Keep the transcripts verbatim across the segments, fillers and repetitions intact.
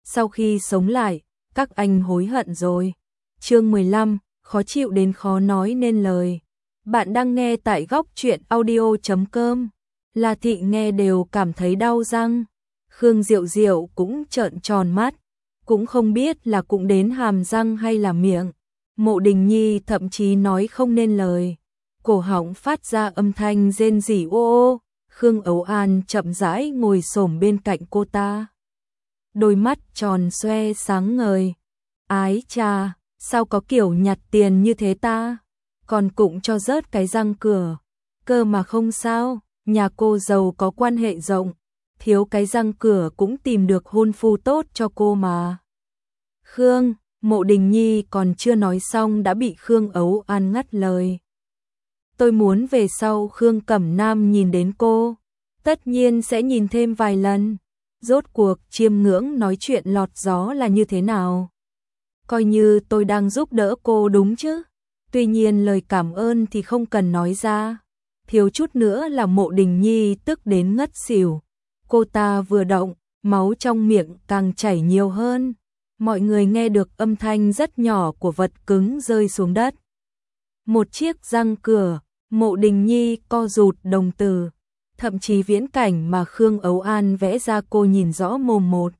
sau khi sống lại, các anh hối hận rồi. Chương mười lăm, khó chịu đến khó nói nên lời. Bạn đang nghe tại góc truyện audio chấm com. La Thị nghe đều cảm thấy đau răng. Khương Diệu Diệu cũng trợn tròn mắt, cũng không biết là cũng đến hàm răng hay là miệng. Mộ Đình Nhi thậm chí nói không nên lời, cổ họng phát ra âm thanh rên rỉ ô ô. Khương Ấu An chậm rãi ngồi xổm bên cạnh cô ta, đôi mắt tròn xoe sáng ngời. Ái chà, sao có kiểu nhặt tiền như thế ta, còn cũng cho rớt cái răng cửa, cơ mà không sao, nhà cô giàu có quan hệ rộng, thiếu cái răng cửa cũng tìm được hôn phu tốt cho cô mà. Khương, Mộ Đình Nhi còn chưa nói xong đã bị Khương Ấu An ngắt lời. Tôi muốn về sau Khương Cẩm Nam nhìn đến cô, tất nhiên sẽ nhìn thêm vài lần. Rốt cuộc chiêm ngưỡng nói chuyện lọt gió là như thế nào? Coi như tôi đang giúp đỡ cô đúng chứ? Tuy nhiên lời cảm ơn thì không cần nói ra. Thiếu chút nữa là Mộ Đình Nhi tức đến ngất xỉu. Cô ta vừa động, máu trong miệng càng chảy nhiều hơn. Mọi người nghe được âm thanh rất nhỏ của vật cứng rơi xuống đất. Một chiếc răng cửa, Mộ Đình Nhi co rụt đồng tử. Thậm chí viễn cảnh mà Khương Ấu An vẽ ra cô nhìn rõ mồm một.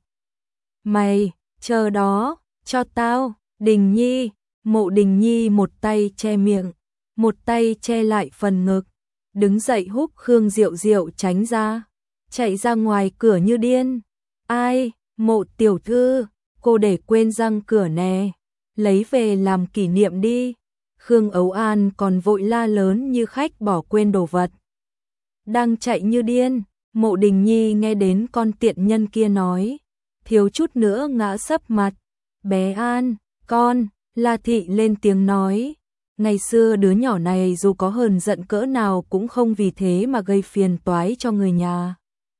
Mày, chờ đó, cho tao, Đình Nhi. Mộ Đình Nhi một tay che miệng, một tay che lại phần ngực, đứng dậy húc Khương Diệu Diệu tránh ra, chạy ra ngoài cửa như điên. Ai, Mộ tiểu thư, cô để quên răng cửa nè, lấy về làm kỷ niệm đi. Khương Ấu An còn vội la lớn như khách bỏ quên đồ vật. Đang chạy như điên, Mộ Đình Nhi nghe đến con tiện nhân kia nói, thiếu chút nữa ngã sấp mặt. Bé An, con, La Thị lên tiếng nói, ngày xưa đứa nhỏ này dù có hờn giận cỡ nào cũng không vì thế mà gây phiền toái cho người nhà.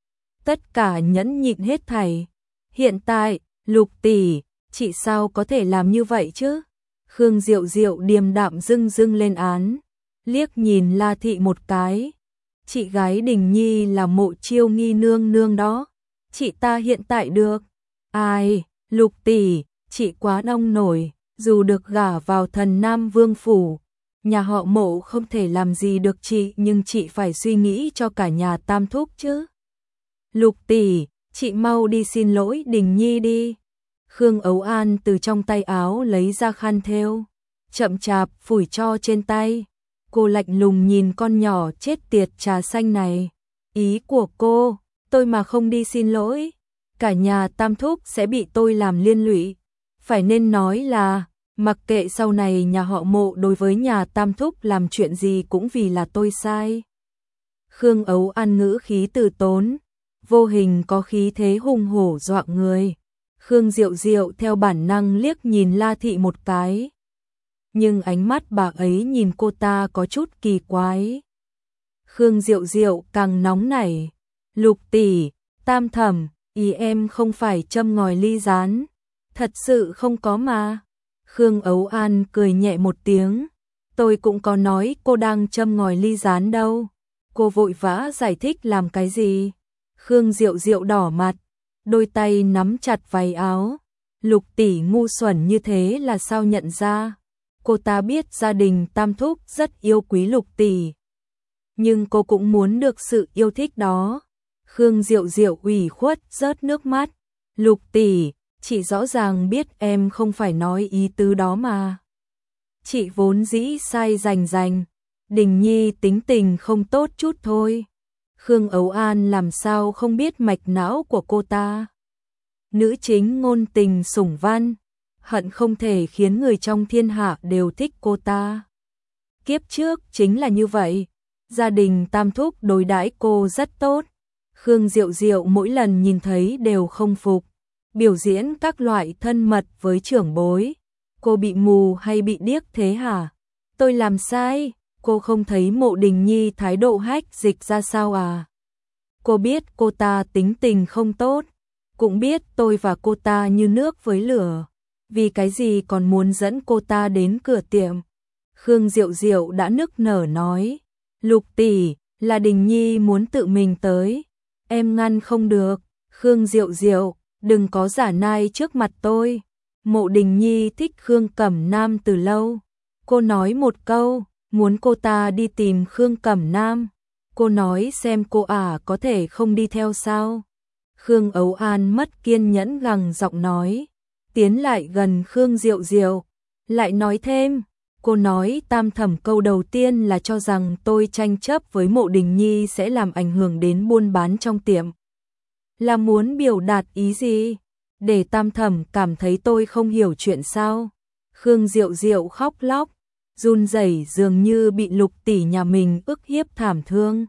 Tất cả nhẫn nhịn hết thảy. Hiện tại, Lục tỷ, chị sao có thể làm như vậy chứ? Khương Diệu Diệu điềm đạm dưng dưng lên án, liếc nhìn La Thị một cái. Chị gái Đình Nhi là Mộ Chiêu Nghi nương nương đó, chị ta hiện tại được. Ai, Lục tỷ, chị quá nông nổi, dù được gả vào Thần Nam Vương phủ, nhà họ Mộ không thể làm gì được chị, nhưng chị phải suy nghĩ cho cả nhà Tam thúc chứ. Lục tỷ, chị mau đi xin lỗi Đình Nhi đi. Khương Ấu An từ trong tay áo lấy ra khăn thêu, chậm chạp phủi cho trên tay. Cô lạnh lùng nhìn con nhỏ chết tiệt trà xanh này. Ý của cô, tôi mà không đi xin lỗi, cả nhà Tam thúc sẽ bị tôi làm liên lụy. Phải nên nói là, mặc kệ sau này nhà họ Mộ đối với nhà Tam thúc làm chuyện gì cũng vì là tôi sai. Khương Ấu An ngữ khí từ tốn, vô hình có khí thế hung hổ dọa người. Khương Diệu Diệu theo bản năng liếc nhìn La Thị một cái, nhưng ánh mắt bà ấy nhìn cô ta có chút kỳ quái. Khương Diệu Diệu càng nóng nảy. Lục tỷ, Tam thẩm, ý em không phải châm ngòi ly gián, thật sự không có mà. Khương Ấu An cười nhẹ một tiếng, tôi cũng có nói cô đang châm ngòi ly gián đâu. Cô vội vã giải thích làm cái gì? Khương Diệu Diệu đỏ mặt, đôi tay nắm chặt váy áo. Lục tỷ ngu xuẩn như thế là sao nhận ra? Cô ta biết gia đình Tam thúc rất yêu quý Lục tỷ, nhưng cô cũng muốn được sự yêu thích đó. Khương Diệu Diệu ủy khuất rớt nước mắt. Lục tỷ, chị rõ ràng biết em không phải nói ý tứ đó mà. Chị vốn dĩ sai rành rành, Đình Nhi tính tình không tốt chút thôi. Khương Ấu An làm sao không biết mạch não của cô ta. Nữ chính ngôn tình sủng văn, hận không thể khiến người trong thiên hạ đều thích cô ta. Kiếp trước chính là như vậy, gia đình Tam thúc đối đãi cô rất tốt. Khương Diệu Diệu mỗi lần nhìn thấy đều không phục, biểu diễn các loại thân mật với trưởng bối. Cô bị mù hay bị điếc thế hả? Tôi làm sai, cô không thấy Mộ Đình Nhi thái độ hách dịch ra sao à? Cô biết cô ta tính tình không tốt, cũng biết tôi và cô ta như nước với lửa, vì cái gì còn muốn dẫn cô ta đến cửa tiệm? Khương Diệu Diệu đã nức nở nói, Lục tỷ, là Đình Nhi muốn tự mình tới, em ngăn không được. Khương Diệu Diệu, đừng có giả nai trước mặt tôi. Mộ Đình Nhi thích Khương Cẩm Nam từ lâu. Cô nói một câu, muốn cô ta đi tìm Khương Cẩm Nam. Cô nói xem cô ả có thể không đi theo sao. Khương Ấu An mất kiên nhẫn gằn giọng nói, tiến lại gần Khương Diệu Diệu, lại nói thêm, cô nói Tam Thẩm câu đầu tiên là cho rằng tôi tranh chấp với Mộ Đình Nhi sẽ làm ảnh hưởng đến buôn bán trong tiệm. Là muốn biểu đạt ý gì? Để Tam Thẩm cảm thấy tôi không hiểu chuyện sao? Khương Diệu Diệu khóc lóc, run rẩy dường như bị Lục tỷ nhà mình ức hiếp thảm thương.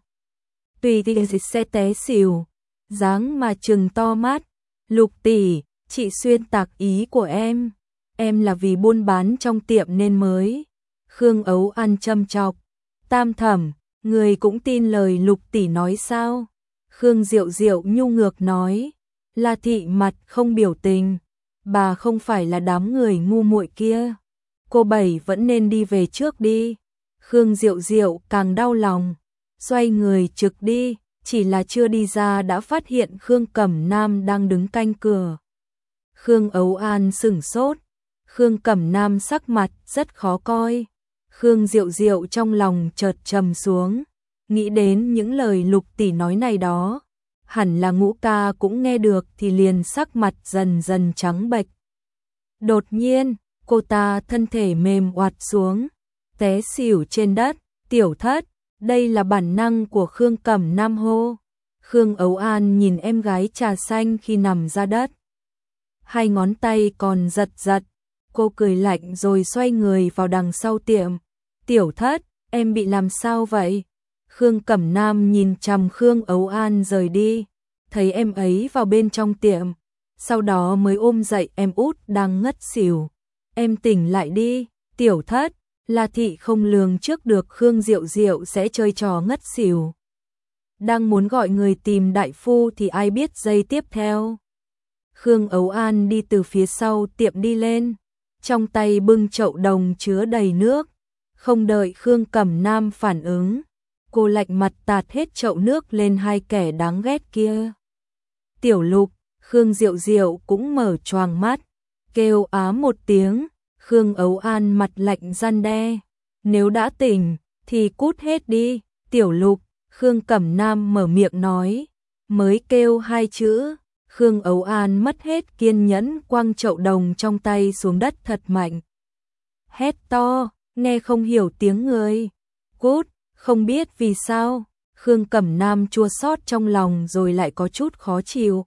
Tùy thì sẽ té xỉu, dáng mà trừng to mắt, Lục tỷ, chị xuyên tạc ý của em, em là vì buôn bán trong tiệm nên mới. Khương Ấu An châm chọc, Tam Thẩm, người cũng tin lời Lục tỷ nói sao? Khương Diệu Diệu nhu ngược nói, La thị mặt không biểu tình, bà không phải là đám người ngu muội kia. Cô Bảy vẫn nên đi về trước đi. Khương Diệu Diệu càng đau lòng, xoay người trực đi, chỉ là chưa đi ra đã phát hiện Khương Cẩm Nam đang đứng canh cửa. Khương Ấu An sửng sốt, Khương Cẩm Nam sắc mặt rất khó coi. Khương Diệu Diệu trong lòng chợt trầm xuống, nghĩ đến những lời Lục tỷ nói này đó, hẳn là Ngũ ca cũng nghe được thì liền sắc mặt dần dần trắng bệch. Đột nhiên, cô ta thân thể mềm oặt xuống, té xỉu trên đất. Tiểu Thất, đây là bản năng của Khương Cẩm Nam hô. Khương Ấu An nhìn em gái trà xanh khi nằm ra đất, hai ngón tay còn giật giật. Cô cười lạnh rồi xoay người vào đằng sau tiệm. Tiểu Thất, em bị làm sao vậy? Khương Cẩm Nam nhìn chằm Khương Ấu An rời đi, thấy em ấy vào bên trong tiệm, sau đó mới ôm dậy em út đang ngất xỉu. Em tỉnh lại đi, Tiểu Thất. La thị không lường trước được Khương Diệu Diệu sẽ chơi trò ngất xỉu. Đang muốn gọi người tìm đại phu thì ai biết giây tiếp theo. Khương Ấu An đi từ phía sau tiệm đi lên, trong tay bưng chậu đồng chứa đầy nước. Không đợi Khương Cẩm Nam phản ứng, cô lạnh mặt tạt hết chậu nước lên hai kẻ đáng ghét kia. Tiểu Lục, Khương Diệu Diệu cũng mở choàng mắt, kêu á một tiếng. Khương Ấu An mặt lạnh răn đe, nếu đã tỉnh thì cút hết đi. Tiểu Lục, Khương Cẩm Nam mở miệng nói, mới kêu hai chữ, Khương Ấu An mất hết kiên nhẫn quăng chậu đồng trong tay xuống đất thật mạnh. Hét to, nghe không hiểu tiếng người. Cút, không biết vì sao, Khương Cẩm Nam chua xót trong lòng rồi lại có chút khó chịu.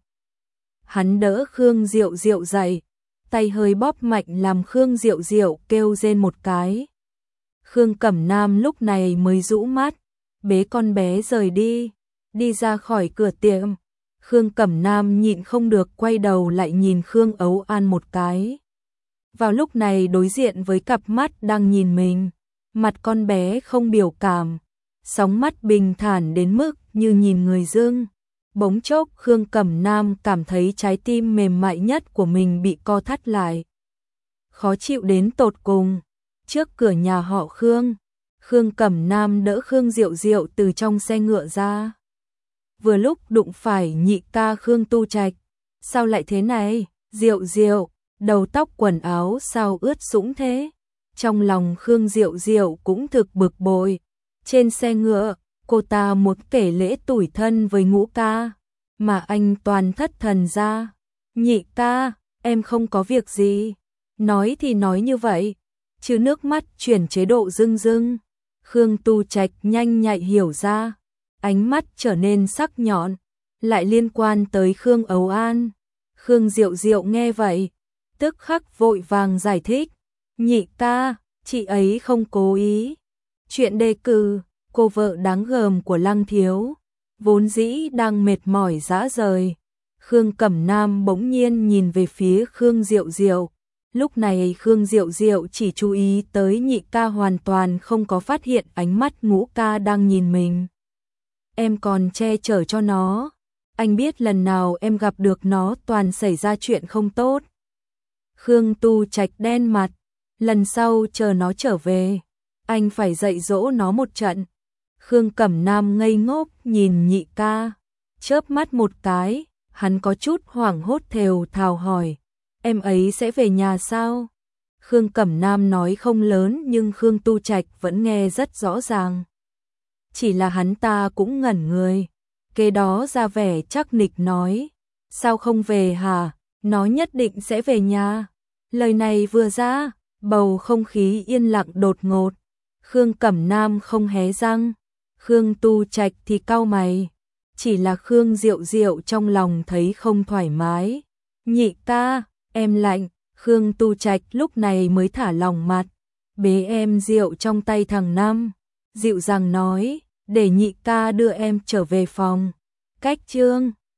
Hắn đỡ Khương Diệu Diệu dậy, tay hơi bóp mạnh làm Khương Diệu Diệu kêu rên một cái. Khương Cẩm Nam lúc này mới rũ mắt, bế con bé rời đi, đi ra khỏi cửa tiệm. Khương Cẩm Nam nhịn không được quay đầu lại nhìn Khương Ấu An một cái. Vào lúc này đối diện với cặp mắt đang nhìn mình, mặt con bé không biểu cảm, sóng mắt bình thản đến mức như nhìn người dưng. Bỗng chốc Khương Cẩm Nam cảm thấy trái tim mềm mại nhất của mình bị co thắt lại. Khó chịu đến tột cùng. Trước cửa nhà họ Khương, Khương Cẩm Nam đỡ Khương Diệu Diệu từ trong xe ngựa ra. Vừa lúc đụng phải nhị ca Khương Tu Trạch. Sao lại thế này? Diệu Diệu, đầu tóc quần áo sao ướt sũng thế? Trong lòng Khương Diệu Diệu cũng thực bực bội. Trên xe ngựa, cô ta muốn kể lễ tủi thân với Ngũ ca, mà anh toàn thất thần ra. Nhị ca, em không có việc gì. Nói thì nói như vậy, chứ nước mắt chuyển chế độ rưng rưng. Khương Tu Trạch nhanh nhạy hiểu ra, ánh mắt trở nên sắc nhọn, lại liên quan tới Khương Ấu An. Khương Diệu Diệu nghe vậy, tức khắc vội vàng giải thích. Nhị ca, chị ấy không cố ý. Chuyện đề cử, cô vợ đáng gờm của Lăng Thiếu, vốn dĩ đang mệt mỏi rã rời. Khương Cẩm Nam bỗng nhiên nhìn về phía Khương Diệu Diệu. Lúc này Khương Diệu Diệu chỉ chú ý tới nhị ca, hoàn toàn không có phát hiện ánh mắt Ngũ ca đang nhìn mình. Em còn che chở cho nó. Anh biết lần nào em gặp được nó toàn xảy ra chuyện không tốt. Khương Tu Trạch đen mặt. Lần sau chờ nó trở về, anh phải dạy dỗ nó một trận. Khương Cẩm Nam ngây ngốc nhìn nhị ca, chớp mắt một cái, hắn có chút hoảng hốt thều thào hỏi, em ấy sẽ về nhà sao? Khương Cẩm Nam nói không lớn nhưng Khương Tu Trạch vẫn nghe rất rõ ràng. Chỉ là hắn ta cũng ngẩn người, kế đó ra vẻ chắc nịch nói, sao không về hả? Nó nhất định sẽ về nhà. Lời này vừa ra, bầu không khí yên lặng đột ngột. Khương Cẩm Nam không hé răng, Khương Tu Trạch thì cau mày. Chỉ là Khương Diệu Diệu trong lòng thấy không thoải mái. Nhị ca, em lạnh. Khương Tu Trạch lúc này mới thả lòng mặt, bế em Diệu trong tay thằng Năm, dịu dàng nói, để nhị ca đưa em trở về phòng. Cách chương